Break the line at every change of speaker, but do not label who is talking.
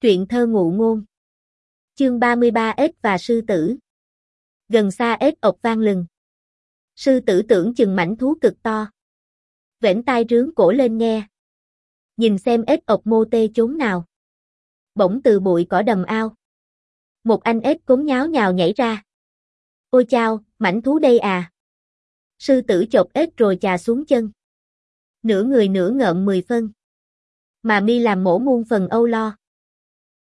Truyện thơ ngụ ngôn. Chương 33 Ếch và sư tử. Gần xa ếch ộc vang lừng. Sư tử tưởng chừng mãnh thú cực to. Vểnh tai rướng cổ lên nghe. Nhìn xem ếch ộc mô tê chốn nào. Bỗng từ bụi cỏ đầm ao. Một anh ếch cống nháo nhào nhảy ra. Ôi chao, mãnh thú đây à. Sư tử chộp ếch rồi chà xuống chân. Nửa người nửa ngợm 10 phân. Mà mi làm mổ muôn phần âu lo.